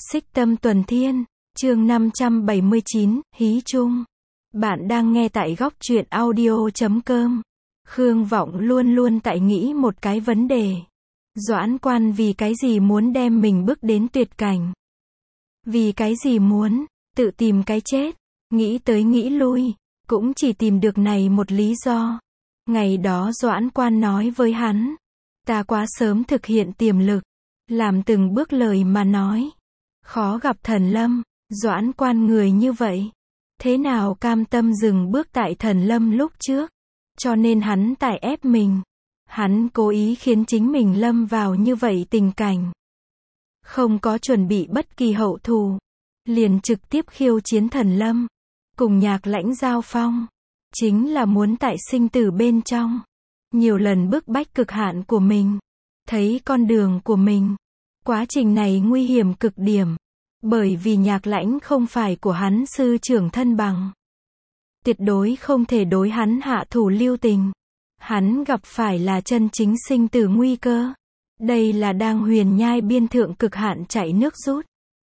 Xích Tâm Tuần Thiên, chương 579, Hí Chung. Bạn đang nghe tại góc truyện audio.com. Khương Vọng luôn luôn tại nghĩ một cái vấn đề. Doãn Quan vì cái gì muốn đem mình bước đến tuyệt cảnh? Vì cái gì muốn tự tìm cái chết? Nghĩ tới nghĩ lui, cũng chỉ tìm được này một lý do. Ngày đó Doãn Quan nói với hắn, ta quá sớm thực hiện tiềm lực, làm từng bước lời mà nói. Khó gặp Thần Lâm, Doãn Quan người như vậy, thế nào cam tâm dừng bước tại Thần Lâm lúc trước? Cho nên hắn tại ép mình. Hắn cố ý khiến chính mình lâm vào như vậy tình cảnh. Không có chuẩn bị bất kỳ hậu thù, liền trực tiếp khiêu chiến Thần Lâm, cùng Nhạc Lãnh giao phong, chính là muốn tại sinh tử bên trong, nhiều lần bức bách cực hạn của mình, thấy con đường của mình. Quá trình này nguy hiểm cực điểm, bởi vì Nhạc Lãnh không phải của hắn sư trưởng thân bằng. Tuyệt đối không thể đối hắn hạ thủ lưu tình. Hắn gặp phải là chân chính sinh tử nguy cơ. Đây là đang huyền nhai biên thượng cực hạn chạy nước rút.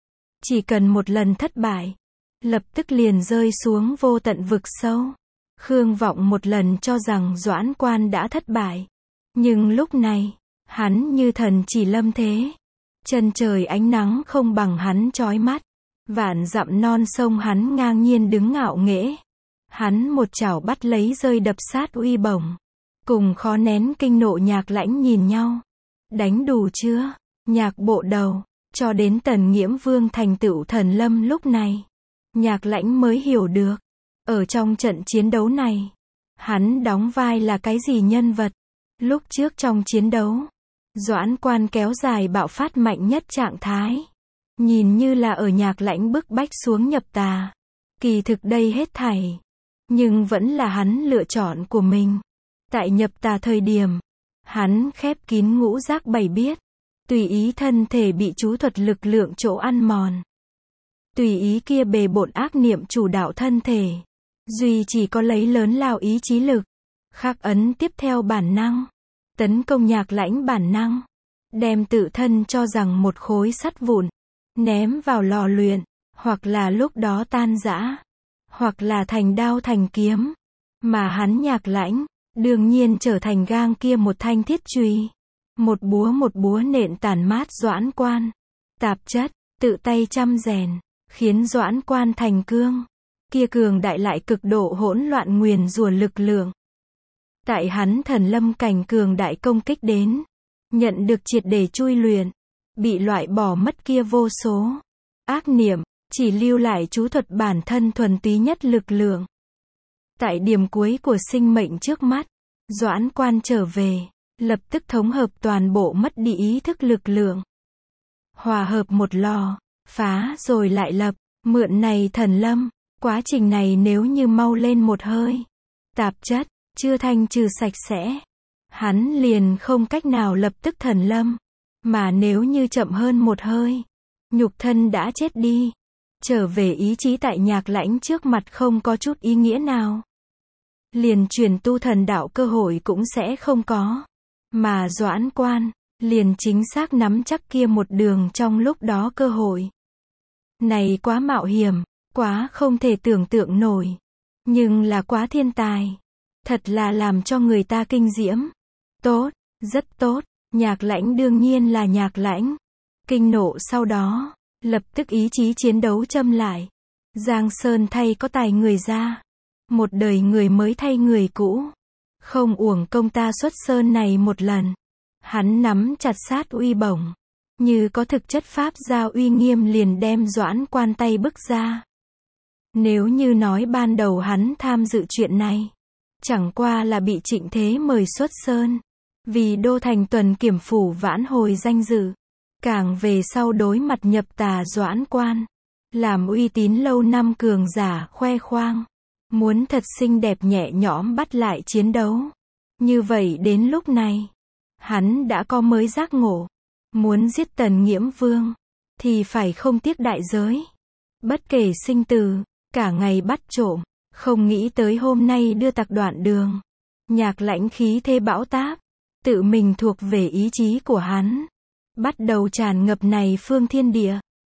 Chỉ cần một lần thất bại, lập tức liền rơi xuống vô tận vực sâu. Khương Vọng một lần cho rằng Doãn Quan đã thất bại. Nhưng lúc này, hắn như thần chỉ lâm thế. Chân trời ánh nắng không bằng hắn chói mắt. Vạn dặm non sông hắn ngang nhiên đứng ngạo nghễ. Hắn một chảo bắt lấy rơi đập sát uy bổng. Cùng khó nén kinh nộ Nhạc Lãnh nhìn nhau. Đánh đủ chưa? Nhạc bộ đầu. Cho đến Tần Nghiễm Vương thành tựu Thần Lâm lúc này, Nhạc Lãnh mới hiểu được. Ở trong trận chiến đấu này, hắn đóng vai là cái gì nhân vật? Lúc trước trong chiến đấu, Doãn Quan kéo dài bạo phát mạnh nhất trạng thái. Nhìn như là ở Nhạc Lãnh bức bách xuống nhập tà. Kỳ thực đây hết thảy. Nhưng vẫn là hắn lựa chọn của mình. Tại nhập tà thời điểm, hắn khép kín ngũ giác bảy biết. Tùy ý thân thể bị chú thuật lực lượng chỗ ăn mòn. Tùy ý kia bề bộn ác niệm chủ đạo thân thể. Duy chỉ có lấy lớn lao ý chí lực. Khắc ấn tiếp theo bản năng. Tấn công Nhạc Lãnh bản năng. Đem tự thân cho rằng một khối sắt vụn. Ném vào lò luyện. Hoặc là lúc đó tan rã. Hoặc là thành đao thành kiếm. Mà hắn Nhạc Lãnh, đương nhiên trở thành gang kia một thanh thiết chùy. Một búa nện tàn mát Doãn Quan. Tạp chất, tự tay chăm rèn, khiến Doãn Quan thành cương. Kia cường đại lại cực độ hỗn loạn nguyền rủa lực lượng. Tại hắn Thần Lâm cảnh cường đại công kích đến. Nhận được triệt để chui luyện. Bị loại bỏ mất kia vô số. Ác niệm, chỉ lưu lại chú thuật bản thân thuần túy nhất lực lượng. Tại điểm cuối của sinh mệnh trước mắt, Doãn Quan trở về. Lập tức thống hợp toàn bộ mất đi ý thức lực lượng. Hòa hợp một lò, phá rồi lại lập, mượn này Thần Lâm. Quá trình này nếu như mau lên một hơi, tạp chất, chưa thanh trừ sạch sẽ, hắn liền không cách nào lập tức Thần Lâm. Mà nếu như chậm hơn một hơi, nhục thân đã chết đi. Trở về ý chí tại Nhạc Lãnh trước mặt không có chút ý nghĩa nào. Liền truyền tu thần đạo cơ hội cũng sẽ không có. Mà Doãn Quan, liền chính xác nắm chắc kia một đường trong lúc đó cơ hội. Này quá mạo hiểm, quá không thể tưởng tượng nổi. Nhưng là quá thiên tài. Thật là làm cho người ta kinh diễm. Tốt, rất tốt, Nhạc Lãnh đương nhiên là Nhạc Lãnh. Kinh nộ sau đó, lập tức ý chí chiến đấu châm lại. Giang Sơn thay có tài người ra. Một đời người mới thay người cũ. Không uổng công ta xuất sơn này một lần. Hắn nắm chặt sát uy bổng. Như có thực chất pháp gia uy nghiêm liền đem Doãn Quan tay bức ra. Nếu như nói ban đầu hắn tham dự chuyện này, chẳng qua là bị Trịnh Thế mời xuất sơn. Vì đô thành tuần kiểm phủ vãn hồi danh dự. Càng về sau đối mặt nhập tà Doãn Quan. Làm uy tín lâu năm cường giả khoe khoang. Muốn thật xinh đẹp nhẹ nhõm bắt lại chiến đấu. Như vậy đến lúc này, hắn đã có mới giác ngộ. Muốn giết Tần Nghiễm Vương, thì phải không tiếc đại giới. Bất kể sinh tử, cả ngày bắt trộm, không nghĩ tới hôm nay đưa tặc đoạn đường. Nhạc Lãnh khí thế bão táp, tự mình thuộc về ý chí của hắn. Bắt đầu tràn ngập này phương thiên địa.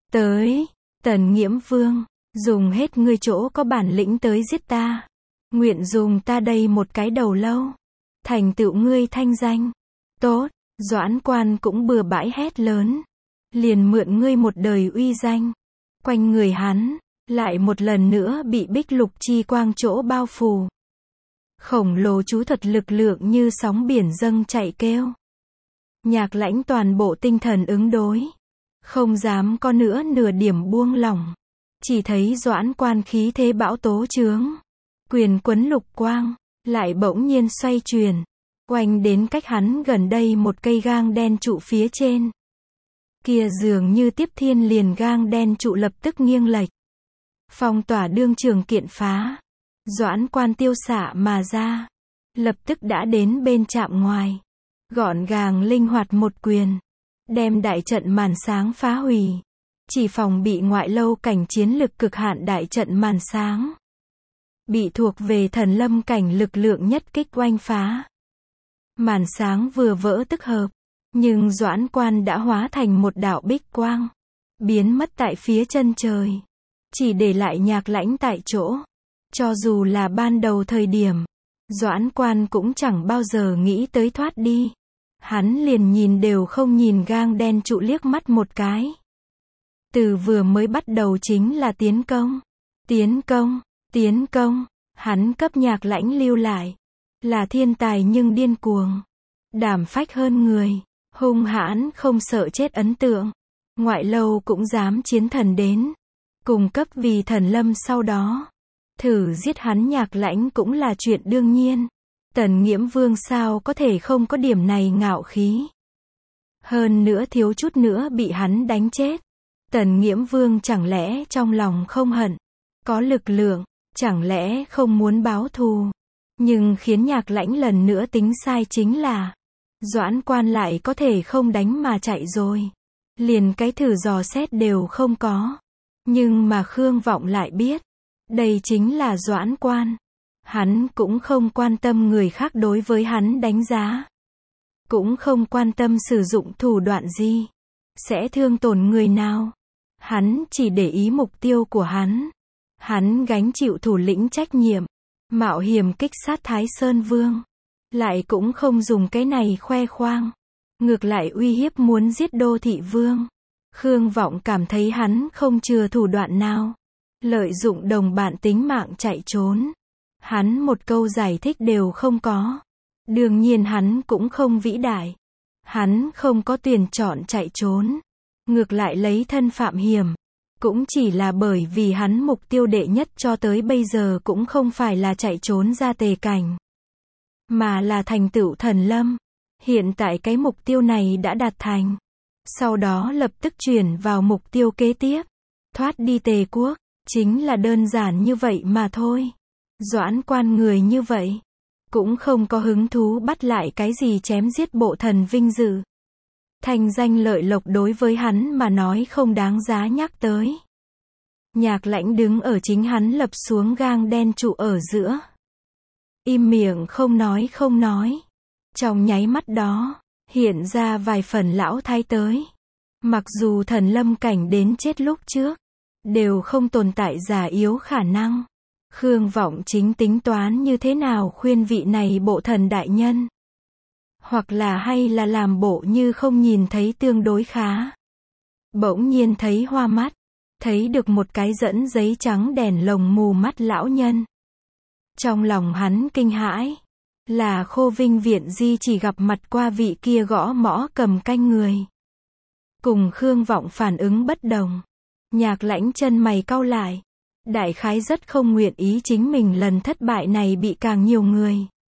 Tới, Tần Nghiễm Vương, dùng hết ngươi chỗ có bản lĩnh tới giết ta. Nguyện dùng ta đây một cái đầu lâu, thành tựu ngươi thanh danh. Tốt, Doãn Quan cũng bừa bãi hét lớn. Liền mượn ngươi một đời uy danh. Quanh người hắn, lại một lần nữa bị bích lục chi quang chỗ bao phủ. Khổng lồ chú thuật lực lượng như sóng biển dâng chạy kêu. Nhạc Lãnh toàn bộ tinh thần ứng đối. Không dám có nữa nửa điểm buông lỏng. Chỉ thấy Doãn Quan khí thế bão tố trướng. Quyền quấn lục quang, lại bỗng nhiên xoay chuyển. Quanh đến cách hắn gần đây một cây gang đen trụ phía trên. Kia dường như tiếp thiên liền gang đen trụ lập tức nghiêng lệch. Phong tỏa đương trường kiện phá. Doãn Quan tiêu xạ mà ra. Lập tức đã đến bên trạm ngoài. Gọn gàng linh hoạt một quyền. Đem đại trận màn sáng phá hủy. Chỉ phòng bị ngoại lâu cảnh chiến lực cực hạn đại trận màn sáng. Bị thuộc về thần lâm cảnh lực lượng nhất kích oanh phá. Màn sáng vừa vỡ tức hợp. Nhưng Doãn Quan đã hóa thành một đạo bích quang. Biến mất tại phía chân trời. Chỉ để lại Nhạc Lãnh tại chỗ. Cho dù là ban đầu thời điểm, Doãn Quan cũng chẳng bao giờ nghĩ tới thoát đi. Hắn liền nhìn đều không nhìn gang đen trụ liếc mắt một cái. Từ vừa mới bắt đầu chính là tiến công. Tiến công, tiến công. Hắn cấp Nhạc Lãnh lưu lại. Là thiên tài nhưng điên cuồng. Đảm phách hơn người. Hung hãn không sợ chết ấn tượng. Ngoại lâu cũng dám chiến thần đến. Cùng cấp vì thần lâm sau đó. Thử giết hắn Nhạc Lãnh cũng là chuyện đương nhiên. Tần Nghiễm Vương sao có thể không có điểm này ngạo khí. Hơn nữa thiếu chút nữa bị hắn đánh chết. Tần Nghiễm Vương chẳng lẽ trong lòng không hận. Có lực lượng, chẳng lẽ không muốn báo thù. Nhưng khiến Nhạc Lãnh lần nữa tính sai chính là. Doãn Quan lại có thể không đánh mà chạy rồi. Liền cái thử dò xét đều không có. Nhưng mà Khương Vọng lại biết. Đây chính là Doãn Quan. Hắn cũng không quan tâm người khác đối với hắn đánh giá. Cũng không quan tâm sử dụng thủ đoạn gì. Sẽ thương tổn người nào. Hắn chỉ để ý mục tiêu của hắn. Hắn gánh chịu thủ lĩnh trách nhiệm. Mạo hiểm kích sát Thái Sơn Vương. Lại cũng không dùng cái này khoe khoang. Ngược lại uy hiếp muốn giết Đô Thị Vương. Khương Vọng cảm thấy hắn không chừa thủ đoạn nào. Lợi dụng đồng bạn tính mạng chạy trốn. Hắn một câu giải thích đều không có. Đương nhiên hắn cũng không vĩ đại. Hắn không có tuyển chọn chạy trốn. Ngược lại lấy thân phạm hiểm. Cũng chỉ là bởi vì hắn mục tiêu đệ nhất cho tới bây giờ cũng không phải là chạy trốn ra tề cảnh. Mà là thành tựu thần lâm. Hiện tại cái mục tiêu này đã đạt thành. Sau đó lập tức chuyển vào mục tiêu kế tiếp. Thoát đi Tề quốc. Chính là đơn giản như vậy mà thôi. Doãn Quan người như vậy. Cũng không có hứng thú bắt lại cái gì chém giết bộ thần vinh dự. Thành danh lợi lộc đối với hắn mà nói không đáng giá nhắc tới. Nhạc Lãnh đứng ở chính hắn lập xuống gang đen trụ ở giữa. Im miệng không nói. Trong nháy mắt đó, hiện ra vài phần lão thái tới. Mặc dù thần lâm cảnh đến chết lúc trước, đều không tồn tại già yếu khả năng. Khương Vọng chính tính toán như thế nào khuyên vị này bộ thần đại nhân. Hoặc là hay là làm bộ như không nhìn thấy tương đối khá. Bỗng nhiên thấy hoa mắt. Thấy được một cái dẫn giấy trắng đèn lồng mù mắt lão nhân. Trong lòng hắn kinh hãi. Là Khô Vinh Viện Di chỉ gặp mặt qua vị kia gõ mõ cầm canh người. Cùng Khương Vọng phản ứng bất đồng. Nhạc Lãnh chân mày cau lại. Đại khái rất không nguyện ý chính mình lần thất bại này bị càng nhiều người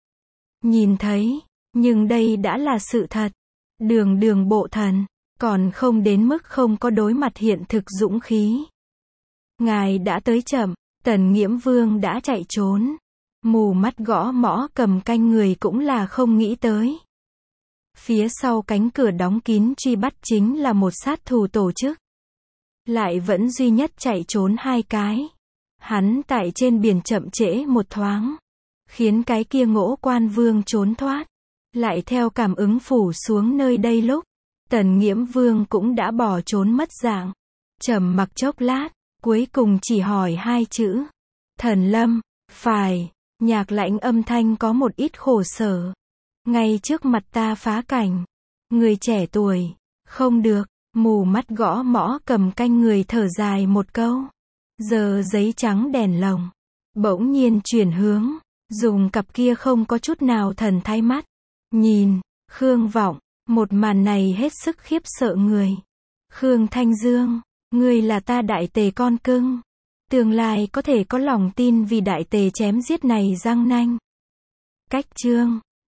nhìn thấy. Nhưng đây đã là sự thật. Đường bộ thần. Còn không đến mức không có đối mặt hiện thực dũng khí. Ngài đã tới chậm. Tần Nghiễm Vương đã chạy trốn. Mù mắt gõ mõ cầm canh người cũng là không nghĩ tới. Phía sau cánh cửa đóng kín truy bắt chính là một sát thủ tổ chức. Lại vẫn duy nhất chạy trốn hai cái. Hắn tại trên biển chậm trễ một thoáng. Khiến cái kia Ngỗ Quan Vương trốn thoát. Lại theo cảm ứng phủ xuống nơi đây lúc. Tần Nghiễm Vương cũng đã bỏ trốn mất dạng. Trầm mặc chốc lát, cuối cùng chỉ hỏi hai chữ. Thần Lâm, phải, Nhạc Lãnh âm thanh có một ít khổ sở. Ngay trước mặt ta phá cảnh. Người trẻ tuổi, không được, mù mắt gõ mõ cầm canh người thở dài một câu. Giờ giấy trắng đèn lồng, bỗng nhiên chuyển hướng, dùng cặp kia không có chút nào thần thái mắt. Nhìn, Khương Vọng, một màn này hết sức khiếp sợ người. Khương Thanh Dương, ngươi là ta Đại Tề con cưng. Tương lai có thể có lòng tin vì Đại Tề chém giết này răng nanh. Cách chương